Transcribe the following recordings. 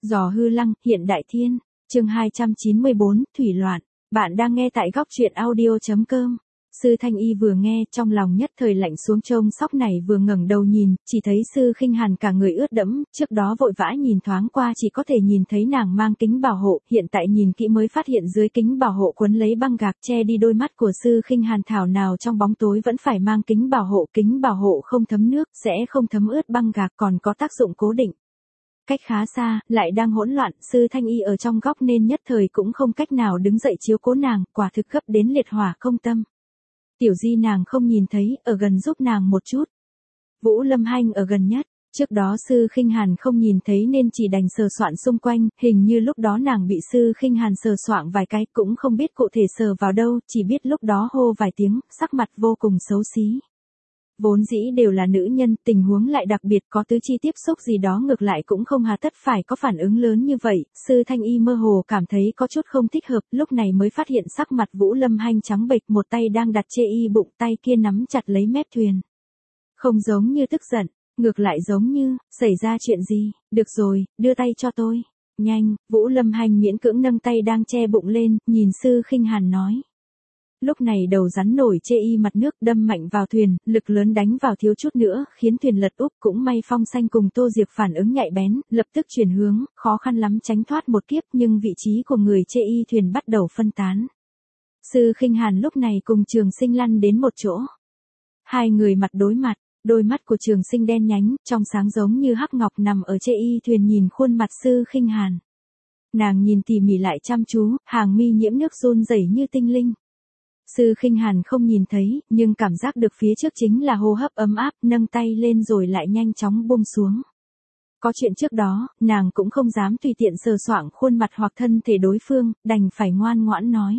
Giò hư lăng, hiện đại thiên. Chương 294, thủy loạn. Bạn đang nghe tại góc truyện audio.com. Sư Thanh Y vừa nghe, trong lòng nhất thời lạnh xuống, trông sóc này vừa ngẩng đầu nhìn, chỉ thấy Sư Khinh Hàn cả người ướt đẫm, trước đó vội vã nhìn thoáng qua chỉ có thể nhìn thấy nàng mang kính bảo hộ, hiện tại nhìn kỹ mới phát hiện dưới kính bảo hộ quấn lấy băng gạc che đi đôi mắt của Sư Khinh Hàn, thảo nào trong bóng tối vẫn phải mang kính bảo hộ không thấm nước, sẽ không thấm ướt băng gạc, còn có tác dụng cố định. Cách khá xa, lại đang hỗn loạn, Sư Thanh Y ở trong góc nên nhất thời cũng không cách nào đứng dậy chiếu cố nàng, quả thực gấp đến liệt hỏa không tâm. Tiểu Di nàng không nhìn thấy, ở gần giúp nàng một chút. Vũ Lâm Hanh ở gần nhất, trước đó Sư Khinh Hàn không nhìn thấy nên chỉ đành sờ soạn xung quanh, hình như lúc đó nàng bị Sư Khinh Hàn sờ soạng vài cái, cũng không biết cụ thể sờ vào đâu, chỉ biết lúc đó hô vài tiếng, sắc mặt vô cùng xấu xí. Vốn dĩ đều là nữ nhân, tình huống lại đặc biệt có tứ chi tiếp xúc gì đó ngược lại cũng không hà tất phải có phản ứng lớn như vậy, Sư Thanh Y mơ hồ cảm thấy có chút không thích hợp, lúc này mới phát hiện sắc mặt Vũ Lâm Hanh trắng bệch, một tay đang đặt chê y bụng, tay kia nắm chặt lấy mép thuyền. Không giống như tức giận, ngược lại giống như, xảy ra chuyện gì, được rồi, đưa tay cho tôi. Nhanh, Vũ Lâm Hanh miễn cưỡng nâng tay đang che bụng lên, nhìn Sư Khinh Hàn nói. Lúc này đầu rắn nổi chê y mặt nước đâm mạnh vào thuyền, lực lớn đánh vào thiếu chút nữa, khiến thuyền lật úp, cũng may Phong Xanh cùng Tô Diệp phản ứng nhạy bén, lập tức chuyển hướng, khó khăn lắm tránh thoát một kiếp, nhưng vị trí của người chê y thuyền bắt đầu phân tán. Sư Khinh Hàn lúc này cùng Trường Sinh lăn đến một chỗ. Hai người mặt đối mặt, đôi mắt của Trường Sinh đen nhánh, trong sáng giống như hắc ngọc, nằm ở chê y thuyền nhìn khuôn mặt Sư Khinh Hàn. Nàng nhìn tỉ mỉ lại chăm chú, hàng mi nhiễm nước run rẩy như tinh linh. Sư Khinh Hàn không nhìn thấy, nhưng cảm giác được phía trước chính là hô hấp ấm áp, nâng tay lên rồi lại nhanh chóng buông xuống. Có chuyện trước đó, nàng cũng không dám tùy tiện sờ soạng khuôn mặt hoặc thân thể đối phương, đành phải ngoan ngoãn nói.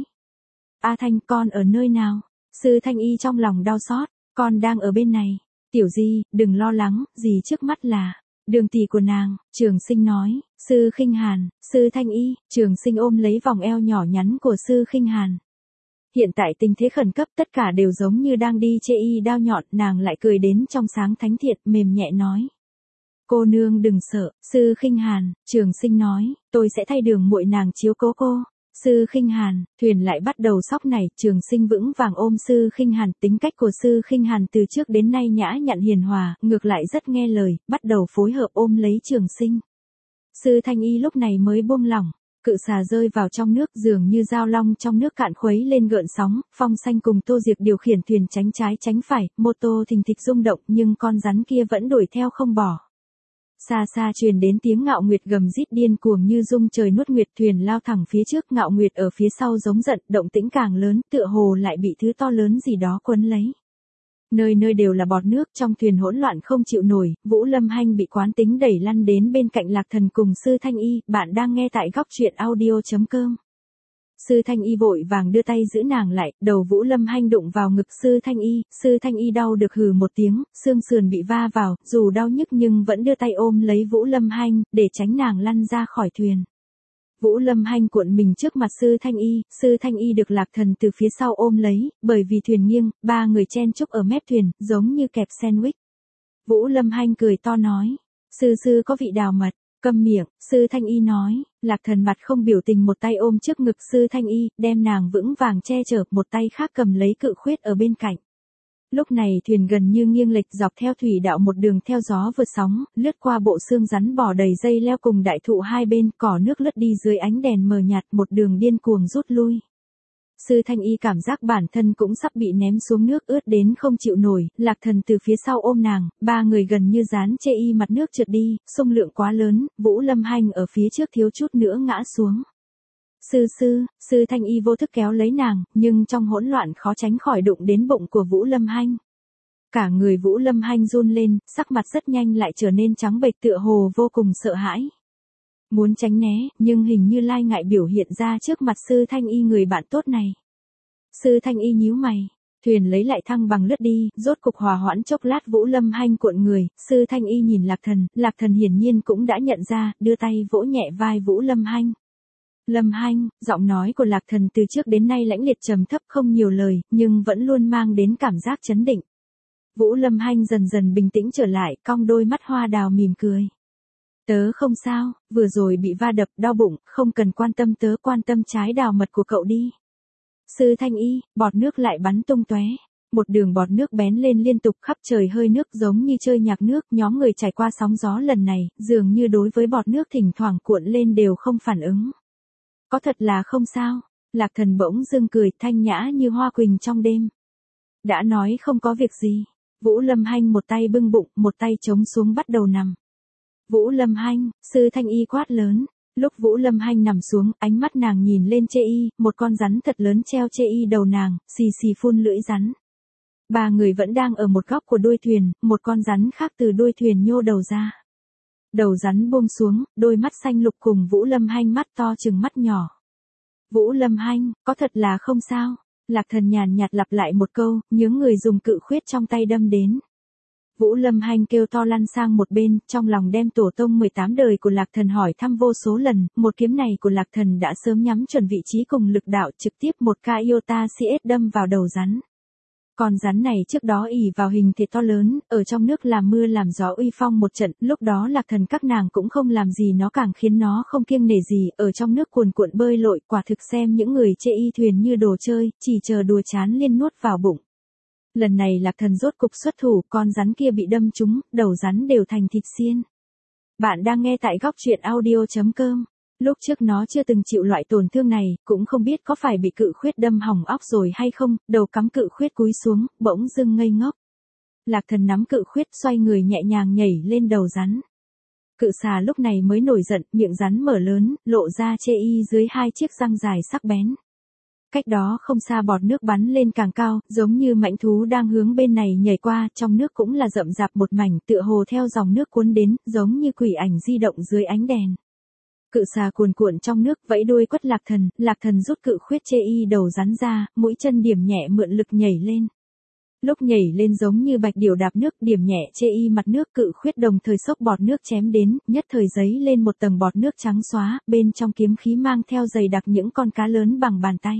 A Thanh, con ở nơi nào? Sư Thanh Y trong lòng đau xót, con đang ở bên này. Tiểu Di, đừng lo lắng, gì trước mắt là Đường tỷ của nàng. Trường Sinh nói. Sư Khinh Hàn, Sư Thanh Y. Trường Sinh ôm lấy vòng eo nhỏ nhắn của Sư Khinh Hàn. Hiện tại tình thế khẩn cấp, tất cả đều giống như đang đi chê y đao nhọn, nàng lại cười đến trong sáng thánh thiện, mềm nhẹ nói. Cô nương đừng sợ. Sư Khinh Hàn. Trường Sinh nói, tôi sẽ thay Đường muội nàng chiếu cố cô. Sư Khinh Hàn. Thuyền lại bắt đầu sóc này, Trường Sinh vững vàng ôm Sư Khinh Hàn, tính cách của Sư Khinh Hàn từ trước đến nay nhã nhặn hiền hòa, ngược lại rất nghe lời, bắt đầu phối hợp ôm lấy Trường Sinh. Sư Thanh Y lúc này mới buông lỏng. Cự xà rơi vào trong nước, dường như dao long trong nước cạn khuấy lên gợn sóng, Phong Xanh cùng Tô Diệp điều khiển thuyền tránh trái tránh phải, mô tô thình thịch rung động, nhưng con rắn kia vẫn đuổi theo không bỏ. Xa xa truyền đến tiếng Ngạo Nguyệt gầm rít điên cuồng như dung trời nuốt nguyệt, thuyền lao thẳng phía trước, Ngạo Nguyệt ở phía sau giống giận, động tĩnh càng lớn, tựa hồ lại bị thứ to lớn gì đó quấn lấy. Nơi nơi đều là bọt nước, trong thuyền hỗn loạn không chịu nổi, Vũ Lâm Hanh bị quán tính đẩy lăn đến bên cạnh Lạc Thần cùng Sư Thanh Y, bạn đang nghe tại góc truyện audio.com. Sư Thanh Y vội vàng đưa tay giữ nàng lại, đầu Vũ Lâm Hanh đụng vào ngực Sư Thanh Y đau được hừ một tiếng, xương sườn bị va vào, dù đau nhức nhưng vẫn đưa tay ôm lấy Vũ Lâm Hanh, để tránh nàng lăn ra khỏi thuyền. Vũ Lâm Hanh cuộn mình trước mặt Sư Thanh Y được Lạc Thần từ phía sau ôm lấy, bởi vì thuyền nghiêng, ba người chen chúc ở mép thuyền, giống như kẹp sandwich. Vũ Lâm Hanh cười to nói, sư có vị đào mật, câm miệng. Sư Thanh Y nói. Lạc Thần mặt không biểu tình, một tay ôm trước ngực Sư Thanh Y, đem nàng vững vàng che chở, một tay khác cầm lấy cự khuyết ở bên cạnh. Lúc này thuyền gần như nghiêng lệch dọc theo thủy đạo một đường theo gió vượt sóng, lướt qua bộ xương rắn bò đầy dây leo cùng đại thụ hai bên, cỏ nước lướt đi dưới ánh đèn mờ nhạt, một đường điên cuồng rút lui. Sư Thanh Y cảm giác bản thân cũng sắp bị ném xuống nước, ướt đến không chịu nổi, Lạc Thần từ phía sau ôm nàng, ba người gần như dán chê y mặt nước trượt đi, xung lượng quá lớn, Vũ Lâm Hanh ở phía trước thiếu chút nữa ngã xuống. Sư Thanh Y vô thức kéo lấy nàng, nhưng trong hỗn loạn khó tránh khỏi đụng đến bụng của Vũ Lâm Hanh. Cả người Vũ Lâm Hanh run lên, sắc mặt rất nhanh lại trở nên trắng bệch, tựa hồ vô cùng sợ hãi. Muốn tránh né, nhưng hình như lai ngại biểu hiện ra trước mặt Sư Thanh Y người bạn tốt này. Sư Thanh Y nhíu mày, thuyền lấy lại thăng bằng lướt đi, rốt cục hòa hoãn chốc lát, Vũ Lâm Hanh cuộn người, Sư Thanh Y nhìn Lạc Thần hiển nhiên cũng đã nhận ra, đưa tay vỗ nhẹ vai Vũ Lâm Hanh. Lâm Hanh, giọng nói của Lạc Thần từ trước đến nay lãnh liệt trầm thấp không nhiều lời, nhưng vẫn luôn mang đến cảm giác chấn định. Vũ Lâm Hanh dần dần bình tĩnh trở lại, cong đôi mắt hoa đào mỉm cười. Tớ không sao, vừa rồi bị va đập đau bụng, không cần quan tâm, tớ quan tâm trái đào mật của cậu đi. Sư Thanh Y, bọt nước lại bắn tung tóe. Một đường bọt nước bén lên liên tục khắp trời, hơi nước giống như chơi nhạc nước. Nhóm người trải qua sóng gió lần này, dường như đối với bọt nước thỉnh thoảng cuộn lên đều không phản ứng. Có thật là không sao. Lạc Thần bỗng dưng cười thanh nhã như hoa quỳnh trong đêm. Đã nói không có việc gì. Vũ Lâm Hanh một tay bưng bụng, một tay chống xuống bắt đầu nằm. Vũ Lâm Hanh, Sư Thanh Y quát lớn. Lúc Vũ Lâm Hanh nằm xuống, ánh mắt nàng nhìn lên Chê Y, một con rắn thật lớn treo Chê Y đầu nàng, xì xì phun lưỡi rắn. Ba người vẫn đang ở một góc của đuôi thuyền, một con rắn khác từ đuôi thuyền nhô đầu ra. Đầu rắn buông xuống, đôi mắt xanh lục cùng Vũ Lâm Hanh mắt to chừng mắt nhỏ. Vũ Lâm Hanh, có thật là không sao. Lạc Thần nhàn nhạt lặp lại một câu, nhướng người dùng cự khuyết trong tay đâm đến. Vũ Lâm Hanh kêu to lăn sang một bên, trong lòng đem tổ tông 18 đời của Lạc Thần hỏi thăm vô số lần, một kiếm này của Lạc Thần đã sớm nhắm chuẩn vị trí cùng lực đạo, trực tiếp một ca iota CS đâm vào đầu rắn. Con rắn này trước đó ỷ vào hình thể to lớn, ở trong nước làm mưa làm gió uy phong một trận, lúc đó Lạc Thần các nàng cũng không làm gì nó, càng khiến nó không kiêng nể gì, ở trong nước cuồn cuộn bơi lội, quả thực xem những người Chê Y thuyền như đồ chơi, chỉ chờ đùa chán liên nuốt vào bụng. Lần này Lạc Thần rốt cục xuất thủ, con rắn kia bị đâm trúng, đầu rắn đều thành thịt xiên. Bạn đang nghe tại góc truyện audio.com. Lúc trước nó chưa từng chịu loại tổn thương này, cũng không biết có phải bị cự khuyết đâm hỏng óc rồi hay không, đầu cắm cự khuyết cúi xuống, bỗng dưng ngây ngốc. Lạc Thần nắm cự khuyết xoay người nhẹ nhàng nhảy lên đầu rắn. Cự xà lúc này mới nổi giận, miệng rắn mở lớn, lộ ra Chê Y dưới hai chiếc răng dài sắc bén. Cách đó không xa bọt nước bắn lên càng cao, giống như mãnh thú đang hướng bên này nhảy qua, trong nước cũng là rậm rạp một mảnh, tựa hồ theo dòng nước cuốn đến, giống như quỷ ảnh di động dưới ánh đèn. Cự xà cuồn cuộn trong nước, vẫy đuôi quất Lạc Thần rút cự khuyết Chê Y đầu rắn ra, mũi chân điểm nhẹ mượn lực nhảy lên. Lúc nhảy lên giống như bạch điểu đạp nước, điểm nhẹ Chê Y mặt nước, cự khuyết đồng thời xốc bọt nước chém đến, nhất thời giấy lên một tầng bọt nước trắng xóa, bên trong kiếm khí mang theo dày đặc những con cá lớn bằng bàn tay.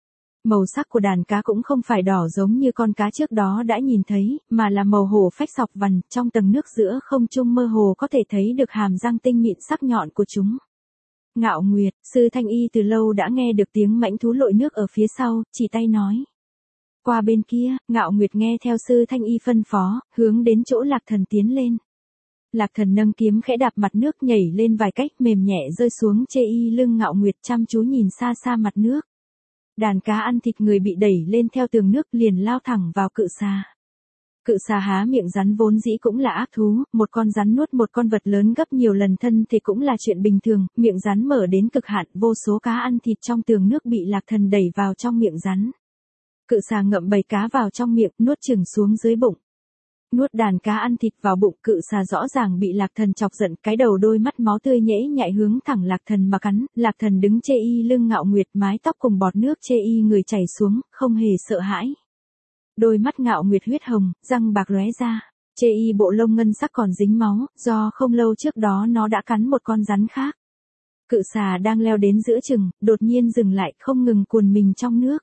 Màu sắc của đàn cá cũng không phải đỏ giống như con cá trước đó đã nhìn thấy, mà là màu hổ phách sọc vằn, trong tầng nước giữa không trung mơ hồ có thể thấy được hàm răng tinh mịn sắc nhọn của chúng. Ngạo Nguyệt, Sư Thanh Y từ lâu đã nghe được tiếng mãnh thú lội nước ở phía sau, chỉ tay nói. Qua bên kia, Ngạo Nguyệt nghe theo Sư Thanh Y phân phó, hướng đến chỗ Lạc Thần tiến lên. Lạc Thần nâng kiếm khẽ đạp mặt nước nhảy lên vài cách, mềm nhẹ rơi xuống Chê Y lưng Ngạo Nguyệt, chăm chú nhìn xa xa mặt nước. Đàn cá ăn thịt người bị đẩy lên theo tường nước liền lao thẳng vào cự xà. Cự xà há miệng rắn vốn dĩ cũng là ác thú, một con rắn nuốt một con vật lớn gấp nhiều lần thân thì cũng là chuyện bình thường, miệng rắn mở đến cực hạn, vô số cá ăn thịt trong tường nước bị Lạc Thần đẩy vào trong miệng rắn. Cự xà ngậm bầy cá vào trong miệng, nuốt chửng xuống dưới bụng. Nuốt đàn cá ăn thịt vào bụng, cự xà rõ ràng bị Lạc Thần chọc giận, cái đầu đôi mắt máu tươi nhễ nhại hướng thẳng Lạc Thần mà cắn. Lạc Thần đứng Chê Y lưng Ngạo Nguyệt, mái tóc cùng bọt nước Chê Y người chảy xuống, không hề sợ hãi. Đôi mắt Ngạo Nguyệt huyết hồng, răng bạc lóe ra. Chê Y bộ lông ngân sắc còn dính máu, do không lâu trước đó nó đã cắn một con rắn khác. Cự xà đang leo đến giữa chừng, đột nhiên dừng lại, không ngừng cuồn mình trong nước.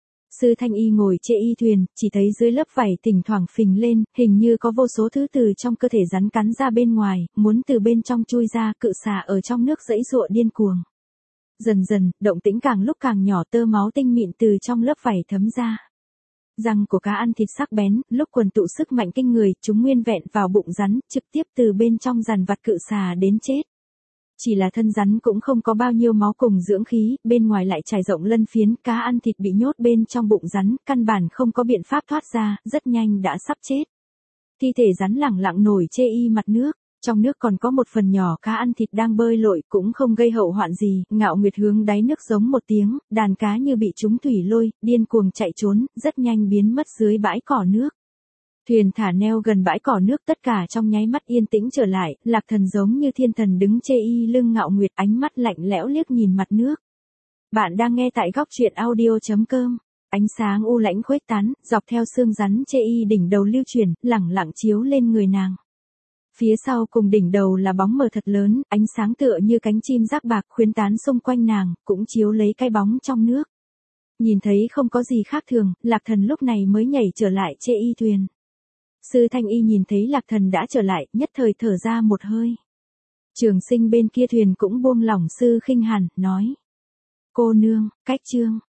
Sư Thanh Y ngồi Chê Y thuyền, chỉ thấy dưới lớp vảy thỉnh thoảng phình lên, hình như có vô số thứ từ trong cơ thể rắn cắn ra bên ngoài, muốn từ bên trong chui ra. Cự xà ở trong nước giãy giụa điên cuồng. Dần dần, động tĩnh càng lúc càng nhỏ, tơ máu tinh mịn từ trong lớp vảy thấm ra. Răng của cá ăn thịt sắc bén, lúc quần tụ sức mạnh kinh người, chúng nguyên vẹn vào bụng rắn, trực tiếp từ bên trong dằn vặt cự xà đến chết. Chỉ là thân rắn cũng không có bao nhiêu máu cùng dưỡng khí, bên ngoài lại trải rộng lân phiến, cá ăn thịt bị nhốt bên trong bụng rắn, căn bản không có biện pháp thoát ra, rất nhanh đã sắp chết. Thi thể rắn lẳng lặng nổi Chê Y mặt nước, trong nước còn có một phần nhỏ cá ăn thịt đang bơi lội, cũng không gây hậu hoạn gì. Ngạo Nguyệt hướng đáy nước giống một tiếng, đàn cá như bị trúng thủy lôi, điên cuồng chạy trốn, rất nhanh biến mất dưới bãi cỏ nước. Thuyền thả neo gần bãi cỏ nước, tất cả trong nháy mắt yên tĩnh trở lại. Lạc Thần giống như thiên thần đứng Chê Y lưng Ngạo Nguyệt, ánh mắt lạnh lẽo liếc nhìn mặt nước. Bạn đang nghe tại góc truyện audio.com. Ánh sáng u lãnh khuếch tán, dọc theo xương rắn Chê Y đỉnh đầu lưu chuyển, lẳng lặng chiếu lên người nàng. Phía sau cùng đỉnh đầu là bóng mờ thật lớn, ánh sáng tựa như cánh chim rác bạc khuyến tán xung quanh nàng, cũng chiếu lấy cái bóng trong nước. Nhìn thấy không có gì khác thường, Lạc Thần lúc này mới nhảy trở lại Chê Y thuyền. Sư Thanh Y nhìn thấy Lạc Thần đã trở lại, nhất thời thở ra một hơi. Trường Sinh bên kia thuyền cũng buông lỏng Sư Khinh hẳn, nói. Cô nương, cách chương.